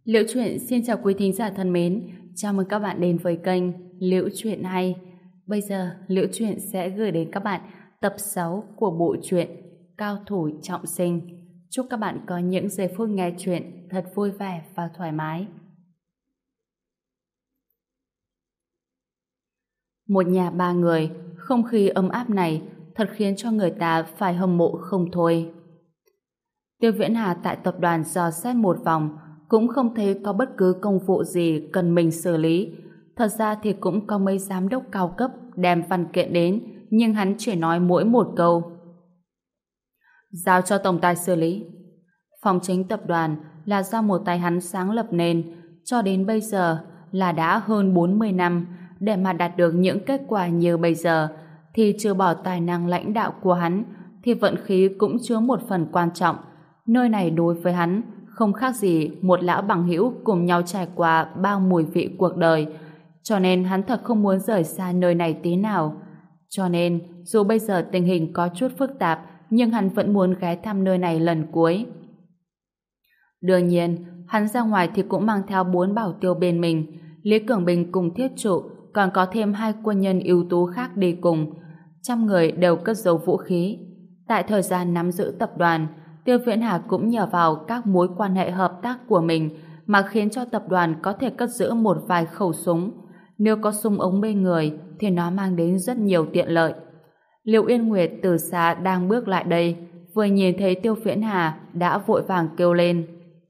Liễu Chuyện xin chào quý thính giả thân mến, chào mừng các bạn đến với kênh Liễu Chuyện Hay. Bây giờ Liễu Chuyện sẽ gửi đến các bạn tập 6 của bộ truyện Cao Thủ Trọng Sinh. Chúc các bạn có những giây phút nghe chuyện thật vui vẻ và thoải mái. Một nhà ba người, không khí ấm áp này thật khiến cho người ta phải hâm mộ không thôi. Tiêu Viễn Hà tại tập đoàn dò xét một vòng, cũng không thấy có bất cứ công vụ gì cần mình xử lý. Thật ra thì cũng có mấy giám đốc cao cấp đem văn kiện đến, nhưng hắn chỉ nói mỗi một câu: giao cho tổng tài xử lý. Phòng chính tập đoàn là do một tay hắn sáng lập nên, cho đến bây giờ là đã hơn 40 năm. Để mà đạt được những kết quả như bây giờ thì trừ bỏ tài năng lãnh đạo của hắn thì vận khí cũng chứa một phần quan trọng. Nơi này đối với hắn không khác gì một lão bằng hữu cùng nhau trải qua bao mùi vị cuộc đời, cho nên hắn thật không muốn rời xa nơi này tí nào. Cho nên dù bây giờ tình hình có chút phức tạp, nhưng hắn vẫn muốn ghé thăm nơi này lần cuối. Đương nhiên hắn ra ngoài thì cũng mang theo 4 bảo tiêu bên mình. Lý Cường Bình cùng Thiết Trụ, còn có thêm 2 quân nhân ưu tú khác đi cùng. 100 người đều cất giấu vũ khí. Tại thời gian nắm giữ tập đoàn, Tiêu Viễn Hà cũng nhờ vào các mối quan hệ hợp tác của mình mà khiến cho tập đoàn có thể cất giữ một vài khẩu súng. Nếu có súng ống bên người thì nó mang đến rất nhiều tiện lợi. Liệu Yên Nguyệt từ xa đang bước lại đây, vừa nhìn thấy Tiêu Viễn Hà đã vội vàng kêu lên: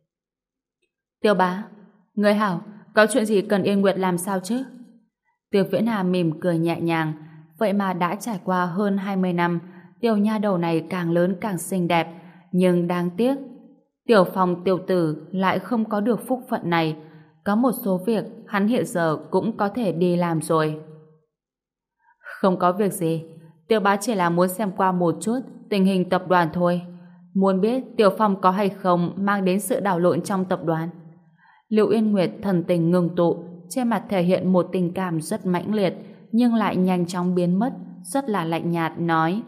Tiêu bá, người hảo, có chuyện gì cần Yên Nguyệt làm sao chứ? Tiêu Viễn Hà mỉm cười nhẹ nhàng. Vậy mà đã trải qua hơn 20 năm, Tiêu nha đầu này càng lớn càng xinh đẹp. Nhưng đáng tiếc, Tiểu Phong tiểu tử lại không có được phúc phận này. Có một số việc hắn hiện giờ cũng có thể đi làm rồi. Không có việc gì, Tiêu bá chỉ là muốn xem qua một chút tình hình tập đoàn thôi. Muốn biết Tiểu Phong có hay không mang đến sự đảo lộn trong tập đoàn. Liệu Yên Nguyệt thần tình ngưng tụ, trên mặt thể hiện một tình cảm rất mãnh liệt, nhưng lại nhanh chóng biến mất, rất là lạnh nhạt nói: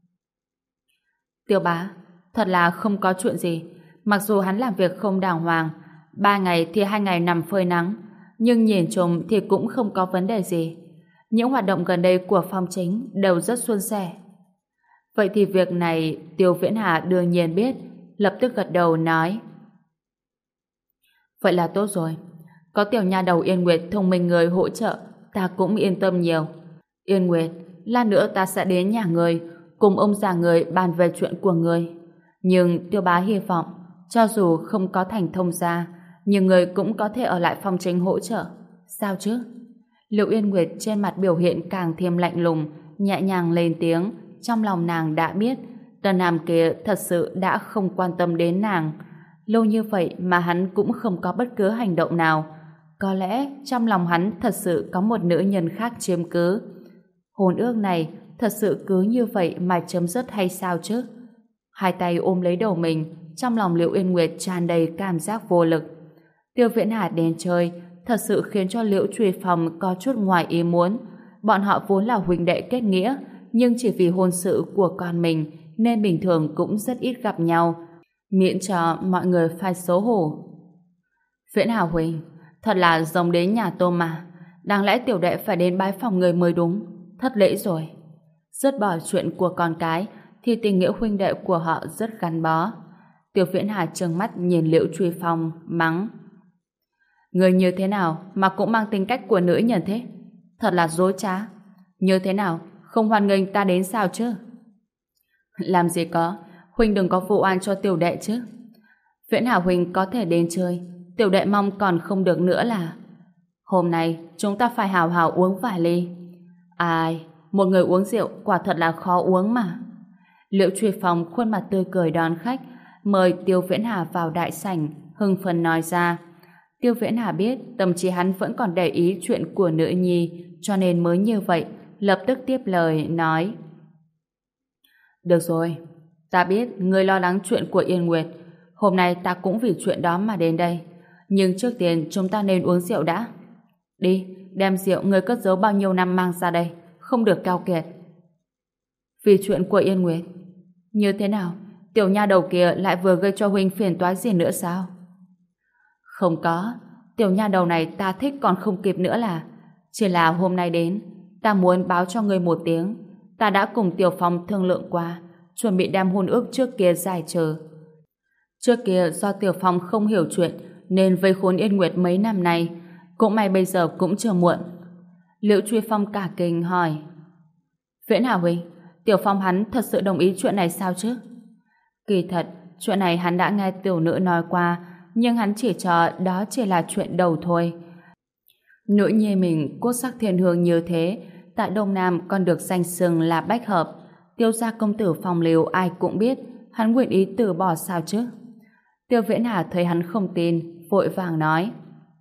Tiêu bá, thật là không có chuyện gì. Mặc dù hắn làm việc không đàng hoàng, 3 ngày thì 2 ngày nằm phơi nắng, nhưng nhìn chung thì cũng không có vấn đề gì. Những hoạt động gần đây của Phong Chính đều rất suôn sẻ. Vậy thì việc này Tiêu Viễn Hà đương nhiên biết, lập tức gật đầu nói: vậy là tốt rồi. Có tiểu nha đầu Yên Nguyệt thông minh người hỗ trợ, ta cũng yên tâm nhiều. Yên Nguyệt, lát nữa ta sẽ đến nhà người, cùng ông già người bàn về chuyện của người. Nhưng Tiêu bá hy vọng, cho dù không có thành thông gia, nhưng người cũng có thể ở lại Phong Chính hỗ trợ. Sao chứ? Liệu Yên Nguyệt trên mặt biểu hiện càng thêm lạnh lùng, nhẹ nhàng lên tiếng. Trong lòng nàng đã biết, Tần Nam kia thật sự đã không quan tâm đến nàng. Lâu như vậy mà hắn cũng không có bất cứ hành động nào. Có lẽ trong lòng hắn thật sự có một nữ nhân khác chiếm cứ. Hôn ước này thật sự cứ như vậy mà chấm dứt hay sao chứ? Hai tay ôm lấy đầu mình, trong lòng Liễu Yên Nguyệt tràn đầy cảm giác vô lực. Tiêu Viễn Hà đến chơi thật sự khiến cho Liễu Truy Phong có chút ngoài ý muốn. Bọn họ vốn là huynh đệ kết nghĩa, nhưng chỉ vì hôn sự của con mình nên bình thường cũng rất ít gặp nhau, miễn cho mọi người phải xấu hổ. Viễn Hà huynh, thật là giống đến nhà tôm mà. Đáng lẽ tiểu đệ phải đến bái phòng người mới đúng. Thất lễ rồi. Dứt bỏ chuyện của con cái thì tình nghĩa huynh đệ của họ rất gắn bó. Tiêu Viễn Hà trừng mắt nhìn Liễu Truy Phong mắng: người như thế nào mà cũng mang tính cách của nữ nhân thế? Thật là dối trá. Như thế nào, không hoan nghênh ta đến sao chứ? Làm gì có, huynh đừng có vụ oan cho tiểu đệ chứ. Viễn Hà huynh có thể đến chơi, tiểu đệ mong còn không được nữa là hôm nay chúng ta phải hào hào uống vài ly. Ai, một người uống rượu quả thật là khó uống mà. Liễu Truy Phong khuôn mặt tươi cười đón khách, mời Tiêu Viễn Hà vào đại sảnh, hưng phấn nói ra. Tiêu Viễn Hà biết tâm trí hắn vẫn còn để ý chuyện của nữ nhi, cho nên mới như vậy, lập tức tiếp lời nói: được rồi, ta biết ngươi lo lắng chuyện của Yên Nguyệt. Hôm nay ta cũng vì chuyện đó mà đến đây. Nhưng trước tiên chúng ta nên uống rượu đã. Đi, đem rượu ngươi cất giấu bao nhiêu năm mang ra đây, không được keo kiệt. Vì chuyện của Yên Nguyệt. Như thế nào? Tiểu nha đầu kia lại vừa gây cho huynh phiền toái gì nữa sao? Không có, tiểu nha đầu này ta thích còn không kịp nữa là. Chỉ là hôm nay đến, ta muốn báo cho ngươi một tiếng. Ta đã cùng Tiểu Phong thương lượng qua, chuẩn bị đem hôn ước trước kia giải trừ. Trước kia do Tiểu Phong không hiểu chuyện nên vây khốn Yên Nguyệt mấy năm nay, cũng may bây giờ cũng chưa muộn. Liễu Truy Phong cả kinh hỏi: Viễn Hà huynh, Tiểu Phong hắn thật sự đồng ý chuyện này sao chứ? Kỳ thật, chuyện này hắn đã nghe tiểu nữ nói qua, nhưng hắn chỉ cho đó chỉ là chuyện đầu thôi. Nữ nhi mình cốt sắc thiên hương như thế, tại Đông Nam còn được danh xưng là bách hợp. Tiêu gia công tử Phong Lưu ai cũng biết, hắn nguyện ý từ bỏ sao chứ? Tiêu Viễn Hà thấy hắn không tin, vội vàng nói: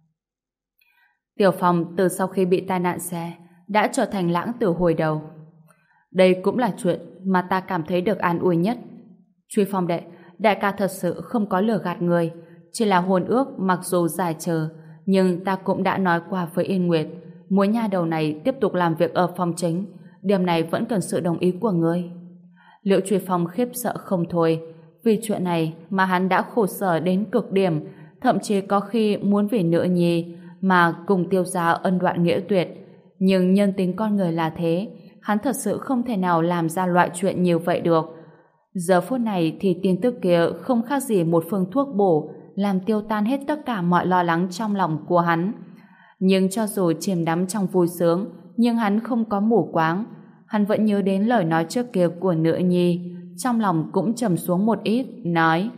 Tiểu Phong từ sau khi bị tai nạn xe đã trở thành lãng tử hồi đầu. Đây cũng là chuyện mà ta cảm thấy được an ủi nhất. Truy Phong đệ, đại ca thật sự không có lừa gạt người, chỉ là hôn ước mặc dù dài chờ, nhưng ta cũng đã nói qua với Yên Nguyệt, muốn nha đầu này tiếp tục làm việc ở phòng chính, điểm này vẫn cần sự đồng ý của ngươi. Liễu Truy Phong khiếp sợ không thôi, vì chuyện này mà hắn đã khổ sở đến cực điểm, thậm chí có khi muốn vì nữ nhi mà cùng Tiêu gia ân đoạn nghĩa tuyệt. Nhưng nhân tính con người là thế, hắn thật sự không thể nào làm ra loại chuyện như vậy được. Giờ phút này thì tin tức kia không khác gì một phương thuốc bổ, làm tiêu tan hết tất cả mọi lo lắng trong lòng của hắn. Nhưng cho dù chìm đắm trong vui sướng, nhưng hắn không có mù quáng. Hắn vẫn nhớ đến lời nói trước kia của nữ nhi, trong lòng cũng trầm xuống một ít, nói: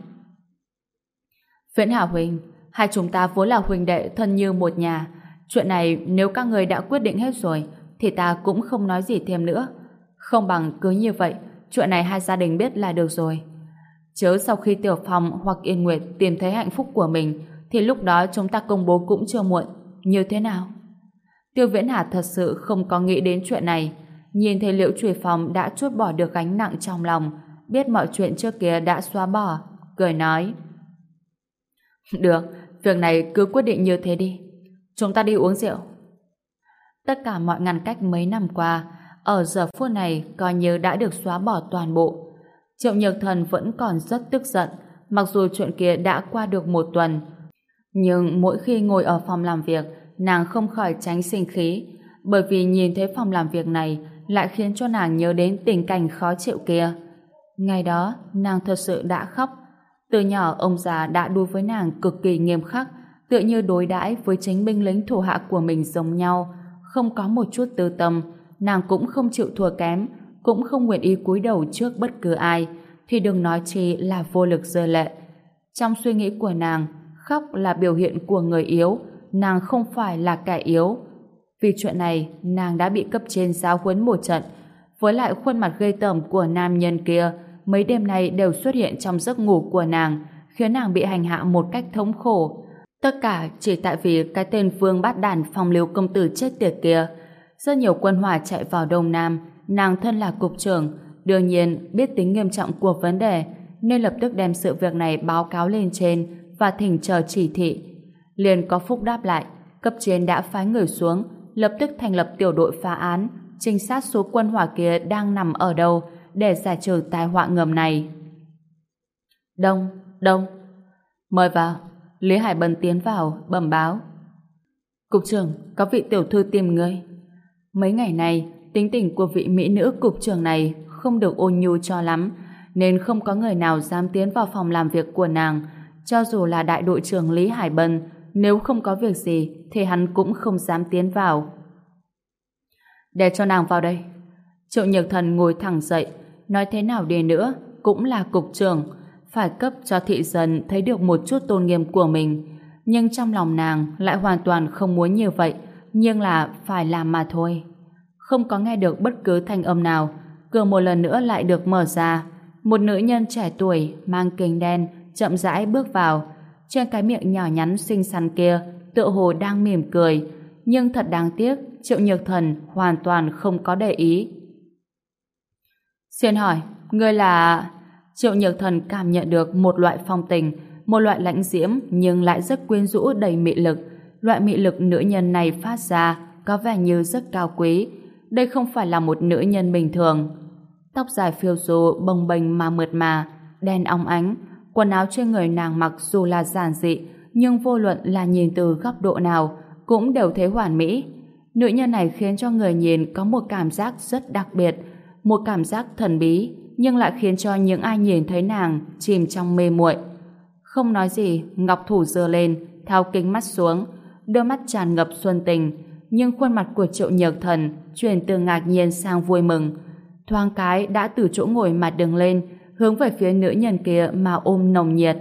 Viễn Hà huynh, hai chúng ta vốn là huynh đệ thân như một nhà. Chuyện này nếu các người đã quyết định hết rồi, thì ta cũng không nói gì thêm nữa. Không bằng cứ như vậy, chuyện này hai gia đình biết là được rồi. Chớ sau khi Tiểu Phong hoặc Yên Nguyệt tìm thấy hạnh phúc của mình, thì lúc đó chúng ta công bố cũng chưa muộn. Như thế nào? Tiêu Viễn Hà thật sự không có nghĩ đến chuyện này. Nhìn thấy Liễu Truy Phong đã trút bỏ được gánh nặng trong lòng, biết mọi chuyện trước kia đã xóa bỏ, cười nói: Được, việc này cứ quyết định như thế đi. Chúng ta đi uống rượu. Tất cả mọi ngăn cách mấy năm qua, ở giờ phút này coi như đã được xóa bỏ toàn bộ. Triệu Nhược Thần vẫn còn rất tức giận, mặc dù chuyện kia đã qua được một tuần. Nhưng mỗi khi ngồi ở phòng làm việc, nàng không khỏi tránh sinh khí, bởi vì nhìn thấy phòng làm việc này lại khiến cho nàng nhớ đến tình cảnh khó chịu kia. Ngày đó, nàng thật sự đã khóc. Từ nhỏ ông già đã đối với nàng cực kỳ nghiêm khắc, tựa như đối đãi với chính binh lính thủ hạ của mình giống nhau, không có một chút tư tâm. Nàng cũng không chịu thua kém, cũng không nguyện ý cúi đầu trước bất cứ ai, thì đừng nói chi là vô lực rơi lệ. Trong suy nghĩ của nàng, khóc là biểu hiện của người yếu, nàng không phải là kẻ yếu. Vì chuyện này, nàng đã bị cấp trên giáo huấn một trận, với lại khuôn mặt ghê tởm của nam nhân kia, mấy đêm nay đều xuất hiện trong giấc ngủ của nàng, khiến nàng bị hành hạ một cách thống khổ. Tất cả chỉ tại vì cái tên Vương Bát Đản Phong Lưu công tử chết tiệt kia. Rất nhiều quân hỏa chạy vào Đông Nam, nàng thân là cục trưởng, đương nhiên biết tính nghiêm trọng của vấn đề, nên lập tức đem sự việc này báo cáo lên trên và thỉnh chờ chỉ thị. Liền có phúc đáp lại, cấp trên đã phái người xuống, lập tức thành lập tiểu đội phá án, trinh sát số quân hỏa kia đang nằm ở đâu để giải trừ tai họa ngầm này. Đông, Đông, mời vào. Lý Hải Bân tiến vào, bẩm báo: Cục trưởng, có vị tiểu thư tìm ngươi. Mấy ngày nay, tính tình của vị mỹ nữ cục trưởng này không được ôn nhu cho lắm, nên không có người nào dám tiến vào phòng làm việc của nàng. Cho dù là đại đội trưởng Lý Hải Bân, nếu không có việc gì thì hắn cũng không dám tiến vào. Để cho nàng vào đây. Triệu Nhược Thần ngồi thẳng dậy, nói thế nào đi nữa cũng là cục trưởng, phải cấp cho thị dân thấy được một chút tôn nghiêm của mình. Nhưng trong lòng nàng lại hoàn toàn không muốn như vậy, nhưng là phải làm mà thôi. Không có nghe được bất cứ thanh âm nào, cửa một lần nữa lại được mở ra. Một nữ nhân trẻ tuổi mang kính đen chậm rãi bước vào. Trên cái miệng nhỏ nhắn xinh xắn kia tựa hồ đang mỉm cười, nhưng thật đáng tiếc Triệu Nhược Thần hoàn toàn không có để ý. Xin hỏi, ngươi là... Triệu Nhược Thần cảm nhận được một loại phong tình, một loại lãnh diễm nhưng lại rất quyến rũ đầy mị lực. Loại mị lực nữ nhân này phát ra có vẻ như rất cao quý. Đây không phải là một nữ nhân bình thường. Tóc dài phiêu du bồng bềnh mà mượt mà, đen óng ánh. Quần áo trên người nàng mặc dù là giản dị nhưng vô luận là nhìn từ góc độ nào cũng đều thấy hoàn mỹ. Nữ nhân này khiến cho người nhìn có một cảm giác rất đặc biệt, một cảm giác thần bí, nhưng lại khiến cho những ai nhìn thấy nàng chìm trong mê muội. Không nói gì, ngọc thủ giơ lên, tháo kính mắt xuống, đôi mắt tràn ngập xuân tình, nhưng khuôn mặt của Triệu Nhược Thần chuyển từ ngạc nhiên sang vui mừng. Thoáng cái đã từ chỗ ngồi mà đứng lên, hướng về phía nữ nhân kia mà ôm nồng nhiệt.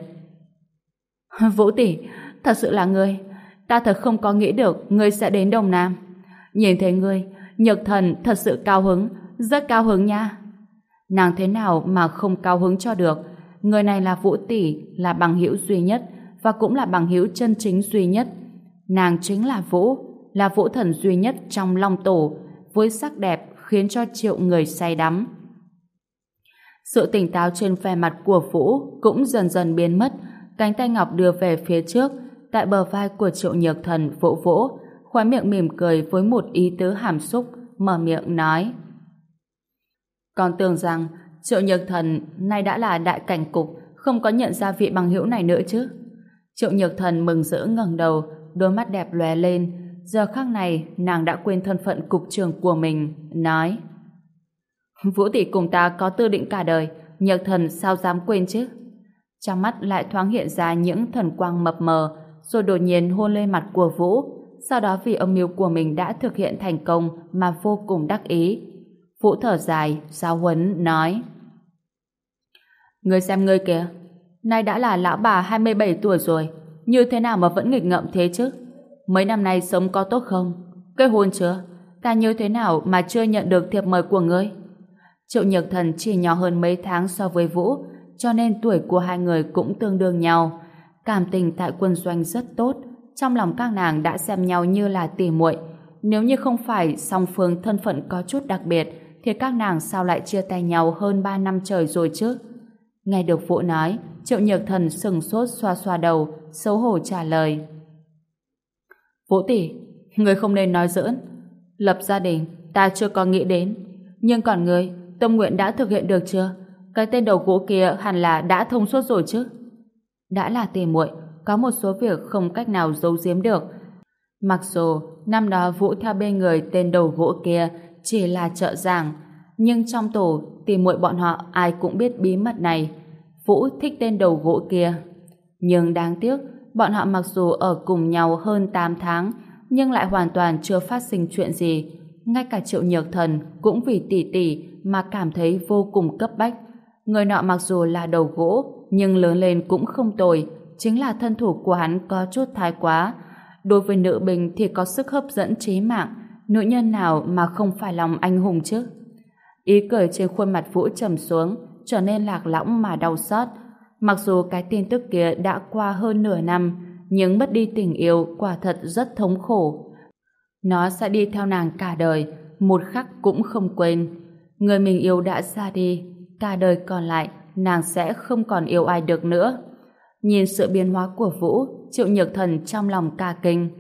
Vũ tỷ, thật sự là ngươi, ta thật không có nghĩ được ngươi sẽ đến Đông Nam. Nhìn thấy ngươi, Nhược Thần thật sự cao hứng, rất cao hứng nha. Nàng thế nào mà không cao hứng cho được? Người này là Vũ tỷ, là bằng hữu duy nhất và cũng là bằng hữu chân chính duy nhất. Nàng chính là Vũ Thần duy nhất trong Long Tổ, với sắc đẹp khiến cho triệu người say đắm. Sự tỉnh táo trên vẻ mặt của Vũ cũng dần dần biến mất, cánh tay ngọc đưa về phía trước, tại bờ vai của Triệu Nhược Thần vỗ vỗ, khóe miệng mỉm cười với một ý tứ hàm xúc, mở miệng nói: Còn tưởng rằng Triệu Nhược Thần nay đã là đại cảnh cục, không có nhận ra vị bằng hữu này nữa chứ. Triệu Nhược Thần mừng rỡ ngẩng đầu, đôi mắt đẹp lóe lên. Giờ khắc này nàng đã quên thân phận cục trưởng của mình, nói: Vũ tỷ cùng ta có tư định cả đời, Nhược Thần sao dám quên chứ. Trong mắt lại thoáng hiện ra những thần quang mập mờ, rồi đột nhiên hôn lên mặt của Vũ. Sau đó vì âm mưu của mình đã thực hiện thành công mà vô cùng đắc ý. Vũ thở dài, giáo huấn, nói: Ngươi xem ngươi kìa, nay đã là lão bà 27 tuổi rồi, như thế nào mà vẫn nghịch ngợm thế chứ? Mấy năm nay sống có tốt không? Kết hôn chưa? Ta như thế nào mà chưa nhận được thiệp mời của ngươi? Triệu Nhược Thần chỉ nhỏ hơn mấy tháng so với Vũ, cho nên tuổi của hai người cũng tương đương nhau. Cảm tình tại quân doanh rất tốt, trong lòng các nàng đã xem nhau như là tỉ muội. Nếu như không phải song phương thân phận có chút đặc biệt, thì các nàng sao lại chia tay nhau hơn 3 năm trời rồi chứ? Nghe được Vũ nói, Triệu Nhược Thần sừng sốt xoa xoa đầu, xấu hổ trả lời: Vũ tỷ, người không nên nói giỡn. Lập gia đình, ta chưa có nghĩ đến. Nhưng còn người, tâm nguyện đã thực hiện được chưa? Cái tên đầu gỗ kia hẳn là đã thông suốt rồi chứ? Đã là tỉ muội, có một số việc không cách nào giấu giếm được. Mặc dù năm đó Vũ theo bên người tên đầu gỗ kia chỉ là trợ giảng, nhưng trong tổ tỉ muội bọn họ ai cũng biết bí mật này. Vũ thích tên đầu gỗ kia. Nhưng đáng tiếc, bọn họ mặc dù ở cùng nhau hơn 8 tháng, nhưng lại hoàn toàn chưa phát sinh chuyện gì. Ngay cả Triệu Nhược Thần cũng vì tỷ tỷ mà cảm thấy vô cùng cấp bách. Người nọ mặc dù là đầu gỗ, nhưng lớn lên cũng không tồi, chính là thân thủ của hắn có chút thái quá. Đối với nữ binh thì có sức hấp dẫn chí mạng, nữ nhân nào mà không phải lòng anh hùng chứ? Ý cười trên khuôn mặt Vũ trầm xuống, trở nên lạc lõng mà đau xót. Mặc dù cái tin tức kia đã qua hơn nửa năm, nhưng mất đi tình yêu quả thật rất thống khổ. Nó sẽ đi theo nàng cả đời, một khắc cũng không quên. Người mình yêu đã ra đi, cả đời còn lại nàng sẽ không còn yêu ai được nữa. Nhìn sự biến hóa của Vũ, Triệu Nhược Thần trong lòng cả kinh.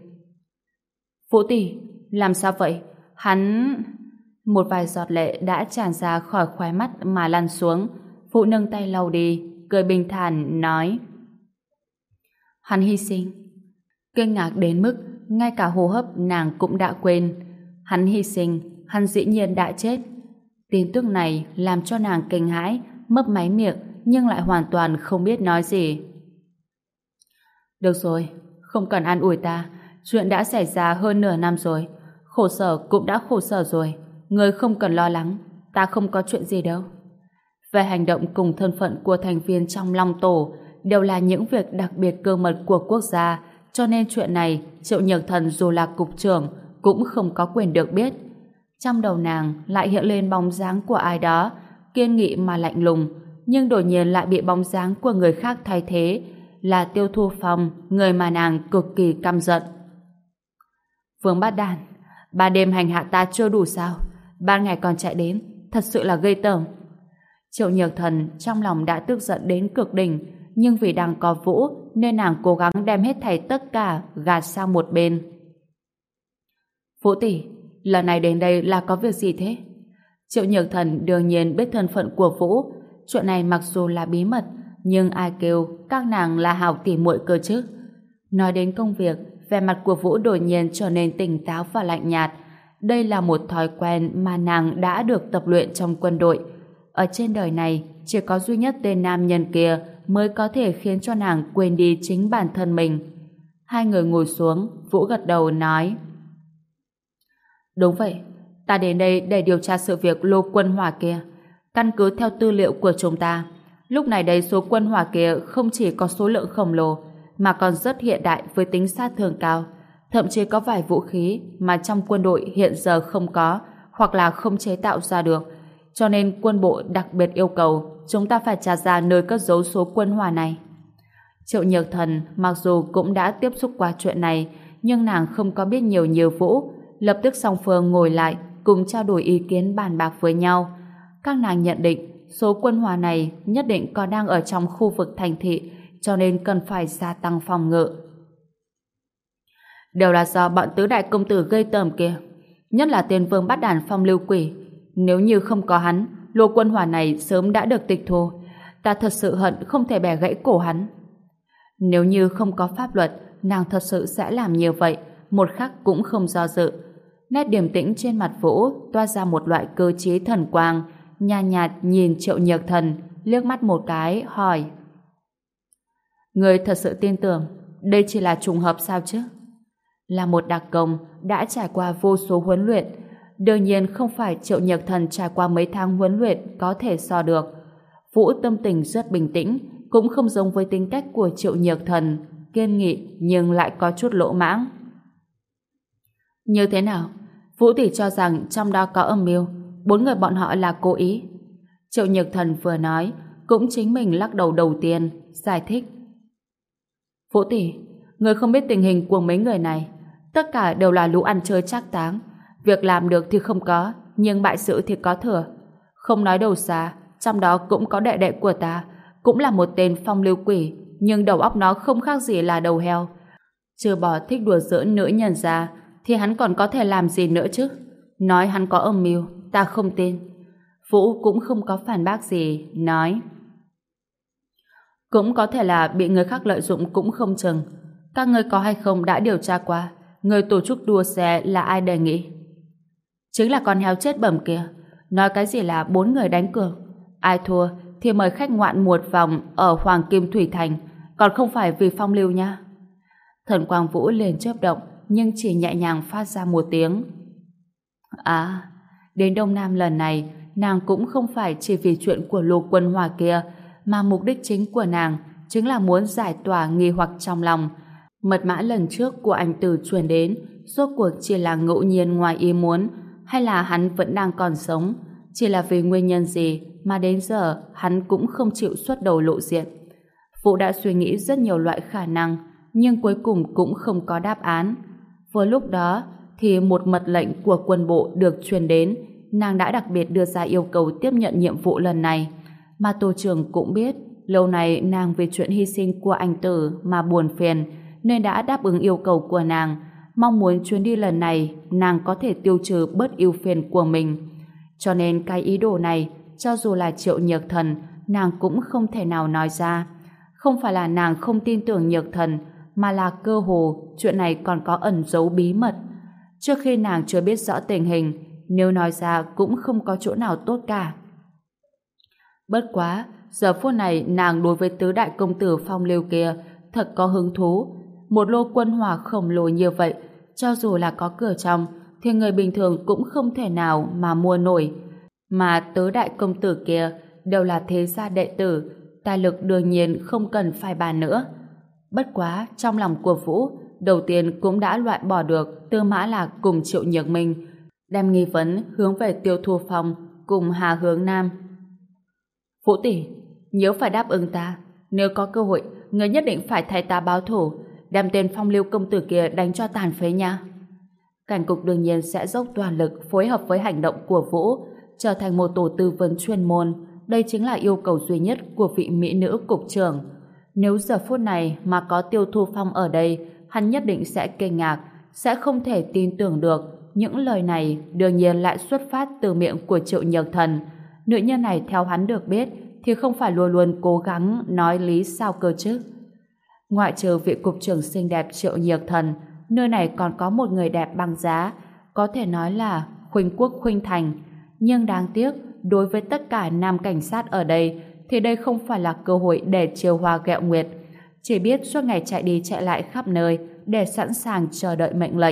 Vũ tỷ, làm sao vậy? Hắn... Một vài giọt lệ đã tràn ra khỏi khóe mắt mà lăn xuống. Vũ nâng tay lau đi, cười bình thản nói: Hắn hy sinh. Kinh ngạc đến mức ngay cả hô hấp nàng cũng đã quên. Hắn hy sinh, hắn dĩ nhiên đã chết. Tin tức này làm cho nàng kinh hãi, mấp máy miệng nhưng lại hoàn toàn không biết nói gì. Được rồi, không cần an ủi ta, chuyện đã xảy ra hơn nửa năm rồi, khổ sở cũng đã khổ sở rồi, người không cần lo lắng, ta không có chuyện gì đâu. Về hành động cùng thân phận của thành viên trong Long Tổ đều là những việc đặc biệt cơ mật của quốc gia, cho nên chuyện này Triệu Nhược Thần dù là cục trưởng cũng không có quyền được biết. Trong đầu nàng lại hiện lên bóng dáng của ai đó, kiên nghị mà lạnh lùng, nhưng đột nhiên lại bị bóng dáng của người khác thay thế, là Tiêu Thu Phong, người mà nàng cực kỳ căm giận. Vương Bát Đàn, ban đêm hành hạ ta chưa đủ sao? Ban ngày còn chạy đến, thật sự là ghê tởm. Triệu Nhược Thần trong lòng đã tức giận đến cực đỉnh, nhưng vì đang có Vũ nên nàng cố gắng đem hết thảy tất cả gạt sang một bên. Vũ tỷ, lần này đến đây là có việc gì thế? Triệu Nhược Thần đương nhiên biết thân phận của Vũ. Chuyện này mặc dù là bí mật, nhưng ai kêu các nàng là hảo tỉ muội cơ chứ? Nói đến công việc, vẻ mặt của Vũ đột nhiên trở nên tỉnh táo và lạnh nhạt. Đây là một thói quen mà nàng đã được tập luyện trong quân đội. Ở trên đời này, chỉ có duy nhất tên nam nhân kia mới có thể khiến cho nàng quên đi chính bản thân mình. Hai người ngồi xuống, Vũ gật đầu nói: Đúng vậy, ta đến đây để điều tra sự việc lô quân hỏa kia. Căn cứ theo tư liệu của chúng ta, lúc này đây số quân hỏa kia không chỉ có số lượng khổng lồ, mà còn rất hiện đại với tính sát thương cao. Thậm chí có vài vũ khí mà trong quân đội hiện giờ không có hoặc là không chế tạo ra được. Cho nên quân bộ đặc biệt yêu cầu chúng ta phải tra ra nơi cất giấu số quân hỏa này. Triệu Nhược Thần mặc dù cũng đã tiếp xúc qua chuyện này, nhưng nàng không có biết nhiều như Vũ. Lập tức song phương ngồi lại cùng trao đổi ý kiến bàn bạc với nhau. Các nàng nhận định số quân hỏa này nhất định còn đang ở trong khu vực thành thị, cho nên cần phải gia tăng phòng ngự. Đều là do bọn tứ đại công tử gây tởm kia, nhất là tên Vương Bát Đản Phong Lưu Quỷ. Nếu như không có hắn, lô quân hỏa này sớm đã được tịch thu. Ta thật sự hận không thể bẻ gãy cổ hắn. Nếu như không có pháp luật, nàng thật sự sẽ làm như vậy, một khắc cũng không do dự. Nét điềm tĩnh trên mặt Vũ toa ra một loại cơ trí thần quang, nhàn nhạt nhìn Triệu Nhược Thần, liếc mắt một cái, hỏi: Người thật sự tin tưởng đây chỉ là trùng hợp sao chứ? Là một đặc công đã trải qua vô số huấn luyện, đương nhiên không phải Triệu Nhược Thần trải qua mấy tháng huấn luyện có thể so được. Vũ tâm tình rất bình tĩnh, cũng không giống với tính cách của Triệu Nhược Thần, kiên nghị nhưng lại có chút lỗ mãng. Như thế nào? Vũ tỷ cho rằng trong đó có âm mưu, 4 người bọn họ là cố ý. Triệu Nhược Thần vừa nói, cũng chính mình lắc đầu đầu tiên, giải thích. Vũ tỷ, người không biết tình hình của mấy người này, tất cả đều là lũ ăn chơi trác táng. Việc làm được thì không có, nhưng bại sự thì có thừa. Không nói đầu xa, trong đó cũng có đệ đệ của ta, cũng là một tên phong lưu quỷ, nhưng đầu óc nó không khác gì là đầu heo. Trừ bỏ thích đùa giỡn nữ nhân ra, thì hắn còn có thể làm gì nữa chứ? Nói hắn có âm mưu, ta không tin. Vũ cũng không có phản bác gì, nói: Cũng có thể là bị người khác lợi dụng cũng không chừng. Các ngươi có hay không đã điều tra qua người tổ chức đua xe là ai đề nghị? Chính là con heo chết bẩm kia. Nói cái gì là 4 người đánh cược, ai thua thì mời khách ngoạn một vòng ở Hoàng Kim Thủy Thành, còn không phải vì phong lưu nha. Thần Quang Vũ liền chớp động, nhưng chỉ nhẹ nhàng phát ra một tiếng. À, đến Đông Nam lần này, nàng cũng không phải chỉ vì chuyện của lô quân hỏa kia, mà mục đích chính của nàng chính là muốn giải tỏa nghi hoặc trong lòng. Mật mã lần trước của anh Tử truyền đến, rốt cuộc chỉ là ngẫu nhiên ngoài ý muốn, hay là hắn vẫn đang còn sống? Chỉ là vì nguyên nhân gì mà đến giờ hắn cũng không chịu xuất đầu lộ diện? Vũ đã suy nghĩ rất nhiều loại khả năng, nhưng cuối cùng cũng không có đáp án. Vừa lúc đó thì một mật lệnh của quân bộ được truyền đến, nàng đã đặc biệt đưa ra yêu cầu tiếp nhận nhiệm vụ lần này. Mà Tô Trường cũng biết, lâu nay nàng vì chuyện hy sinh của anh Tử mà buồn phiền, nên đã đáp ứng yêu cầu của nàng, mong muốn chuyến đi lần này nàng có thể tiêu trừ bớt ưu phiền của mình. Cho nên cái ý đồ này, cho dù là Triệu Nhược Thần, nàng cũng không thể nào nói ra. Không phải là nàng không tin tưởng Nhược Thần, mà là cơ hồ chuyện này còn có ẩn giấu bí mật. Trước khi nàng chưa biết rõ tình hình, nếu nói ra cũng không có chỗ nào tốt cả. Bất quá, giờ phút này nàng đối với tứ đại công tử phong lưu kia thật có hứng thú. Một lô quân hỏa khổng lồ như vậy, cho dù là có cửa trong, thì người bình thường cũng không thể nào mà mua nổi. Mà tứ đại công tử kia đều là thế gia đệ tử, tài lực đương nhiên không cần phải bàn nữa. Bất quá, trong lòng của Vũ, đầu tiên cũng đã loại bỏ được Tư Mã Lạc cùng Triệu Nhược Minh, đem nghi vấn hướng về Tiêu Thu Phong cùng Hà Hướng Nam. Vũ tỷ, nhớ phải đáp ứng ta, nếu có cơ hội, người nhất định phải thay ta báo thù, đem tên phong lưu công tử kia đánh cho tàn phế nha. Cảnh cục đương nhiên sẽ dốc toàn lực phối hợp với hành động của Vũ, trở thành một tổ tư vấn chuyên môn. Đây chính là yêu cầu duy nhất của vị mỹ nữ cục trưởng. Nếu giờ phút này mà có Tiêu Thu Phong ở đây, hắn nhất định sẽ kinh ngạc, sẽ không thể tin tưởng được. Những lời này đương nhiên lại xuất phát từ miệng của Triệu Nhược Thần. Nữ nhân này theo hắn được biết thì không phải luôn luôn cố gắng nói lý sao cơ chứ. Ngoại trừ vị cục trưởng xinh đẹp Triệu Nhược Thần, nơi này còn có một người đẹp băng giá, có thể nói là khuynh quốc khuynh thành. Nhưng đáng tiếc, đối với tất cả nam cảnh sát ở đây, thì đây không phải là cơ hội để chiêu hoa ghẹo nguyệt, chỉ biết suốt ngày chạy đi chạy lại khắp nơi để sẵn sàng chờ đợi mệnh lệnh.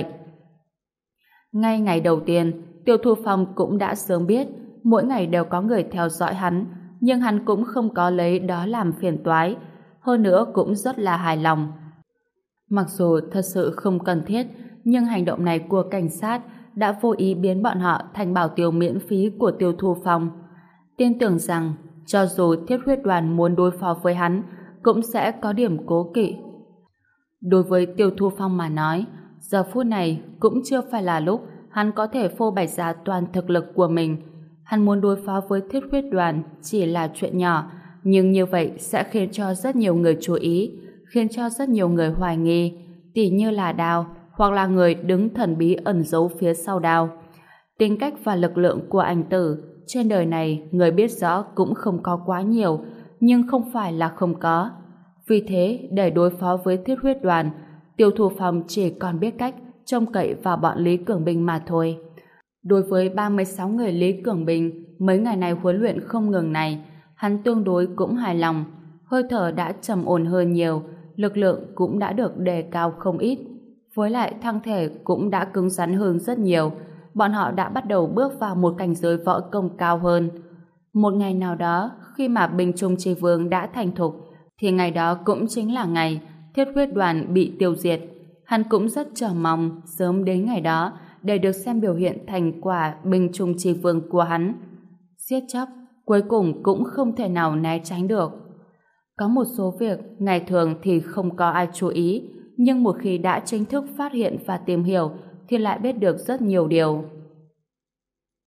Ngay ngày đầu tiên, Tiêu Thu Phong cũng đã sớm biết mỗi ngày đều có người theo dõi hắn, nhưng hắn cũng không có lấy đó làm phiền toái, hơn nữa cũng rất là hài lòng. Mặc dù thật sự không cần thiết, nhưng hành động này của cảnh sát đã vô ý biến bọn họ thành bảo tiêu miễn phí của Tiêu Thu Phong. Tin tưởng rằng cho dù Thiết Huyết Đoàn muốn đối phó với hắn, cũng sẽ có điểm cố kỵ. Đối với Tiêu Thu Phong mà nói, giờ phút này cũng chưa phải là lúc hắn có thể phô bày ra toàn thực lực của mình. Hắn muốn đối phó với Thiết Huyết Đoàn chỉ là chuyện nhỏ, nhưng như vậy sẽ khiến cho rất nhiều người chú ý, khiến cho rất nhiều người hoài nghi, tỉ như là Đao, hoặc là người đứng thần bí ẩn giấu phía sau Đao. Tính cách và lực lượng của anh Tử trên đời này người biết rõ cũng không có quá nhiều, nhưng không phải là không có. Vì thế, để đối phó với Thiết Huyết Đoàn, Tiêu Thu Phong chỉ còn biết cách trông cậy vào bọn Lý Cường Bình mà thôi. Đối với 36 người Lý Cường Bình, mấy ngày này huấn luyện không ngừng này, hắn tương đối cũng hài lòng. Hơi thở đã trầm ổn hơn nhiều, lực lượng cũng đã được đề cao không ít. Với lại thân thể cũng đã cứng rắn hơn rất nhiều. Bọn họ đã bắt đầu bước vào một cảnh giới võ công cao hơn. Một ngày nào đó, khi mà Bình Trung Chi Vương đã thành thục, thì ngày đó cũng chính là ngày Thiết Huyết Đoàn bị tiêu diệt. Hắn cũng rất chờ mong sớm đến ngày đó để được xem biểu hiện thành quả Bình Trung Chi Vương của hắn. Giết chóc, cuối cùng cũng không thể nào né tránh được. Có một số việc ngày thường thì không có ai chú ý, nhưng một khi đã chính thức phát hiện và tìm hiểu thì lại biết được rất nhiều điều.